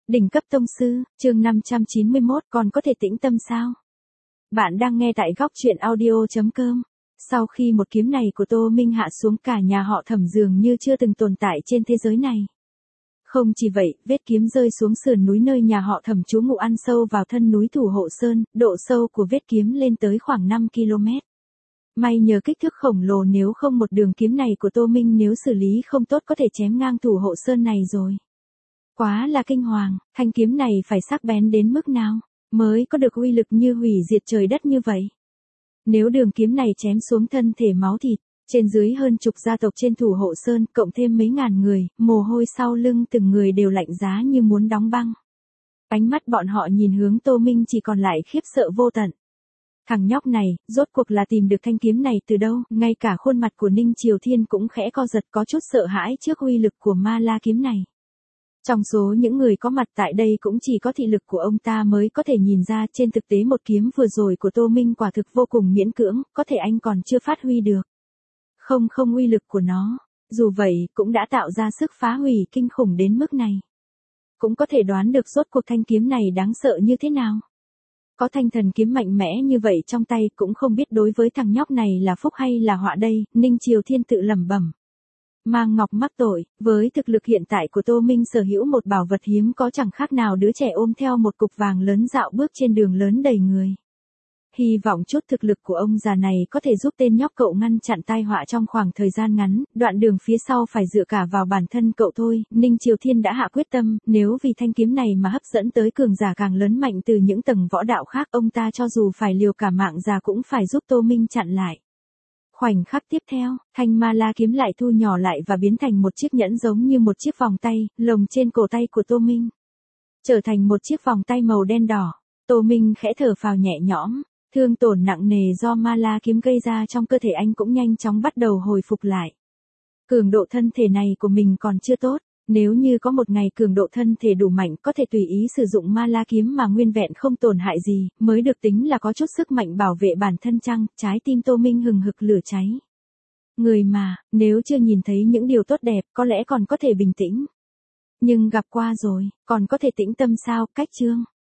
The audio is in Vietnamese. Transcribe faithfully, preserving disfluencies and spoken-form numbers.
Đỉnh cấp tông sư, chương năm trăm chín mươi mốt, còn có thể tĩnh tâm sao? Bạn đang nghe tại góc truyện audio chấm com. Sau khi một kiếm này của Tô Minh hạ xuống, cả nhà họ Thẩm dường như chưa từng tồn tại trên thế giới này. Không chỉ vậy, vết kiếm rơi xuống sườn núi nơi nhà họ Thẩm trú ngụ ăn sâu vào thân núi Thủ Hộ Sơn, độ sâu của vết kiếm lên tới khoảng năm ki lô mét. May nhờ kích thước khổng lồ, nếu không một đường kiếm này của Tô Minh nếu xử lý không tốt có thể chém ngang Thủ Hộ Sơn này rồi. Quá là kinh hoàng, thanh kiếm này phải sắc bén đến mức nào mới có được uy lực như hủy diệt trời đất như vậy. Nếu đường kiếm này chém xuống thân thể máu thịt, trên dưới hơn chục gia tộc trên Thủ Hộ Sơn, cộng thêm mấy ngàn người, mồ hôi sau lưng từng người đều lạnh giá như muốn đóng băng. Ánh mắt bọn họ nhìn hướng Tô Minh chỉ còn lại khiếp sợ vô tận. Thằng nhóc này, rốt cuộc là tìm được thanh kiếm này từ đâu? Ngay cả khuôn mặt của Ninh Triều Thiên cũng khẽ co giật, có chút sợ hãi trước uy lực của ma la kiếm này. Trong số những người có mặt tại đây cũng chỉ có thị lực của ông ta mới có thể nhìn ra, trên thực tế một kiếm vừa rồi của Tô Minh quả thực vô cùng miễn cưỡng, có thể anh còn chưa phát huy được. Không không uy lực của nó, dù vậy cũng đã tạo ra sức phá hủy kinh khủng đến mức này. Cũng có thể đoán được rốt cuộc thanh kiếm này đáng sợ như thế nào. Có thanh thần kiếm mạnh mẽ như vậy trong tay, cũng không biết đối với thằng nhóc này là phúc hay là họa đây, Ninh Triều Thiên tự lẩm bẩm. Mang ngọc mắc tội, với thực lực hiện tại của Tô Minh sở hữu một bảo vật hiếm có chẳng khác nào đứa trẻ ôm theo một cục vàng lớn dạo bước trên đường lớn đầy người. Hy vọng chút thực lực của ông già này có thể giúp tên nhóc cậu ngăn chặn tai họa trong khoảng thời gian ngắn, đoạn đường phía sau phải dựa cả vào bản thân cậu thôi. Ninh Triều Thiên đã hạ quyết tâm, nếu vì thanh kiếm này mà hấp dẫn tới cường giả càng lớn mạnh từ những tầng võ đạo khác, ông ta cho dù phải liều cả mạng già cũng phải giúp Tô Minh chặn lại. Khoảnh khắc tiếp theo, thanh ma la kiếm lại thu nhỏ lại và biến thành một chiếc nhẫn giống như một chiếc vòng tay, lồng trên cổ tay của Tô Minh. Trở thành một chiếc vòng tay màu đen đỏ. Tô Minh khẽ thở phào nhẹ nhõm, thương tổn nặng nề do ma la kiếm gây ra trong cơ thể anh cũng nhanh chóng bắt đầu hồi phục lại. Cường độ thân thể này của mình còn chưa tốt, nếu như có một ngày cường độ thân thể đủ mạnh có thể tùy ý sử dụng ma la kiếm mà nguyên vẹn không tổn hại gì, mới được tính là có chút sức mạnh bảo vệ bản thân chăng. Trái tim Tô Minh hừng hực lửa cháy. Người mà, nếu chưa nhìn thấy những điều tốt đẹp có lẽ còn có thể bình tĩnh. Nhưng gặp qua rồi, còn có thể tĩnh tâm sao? Cách chương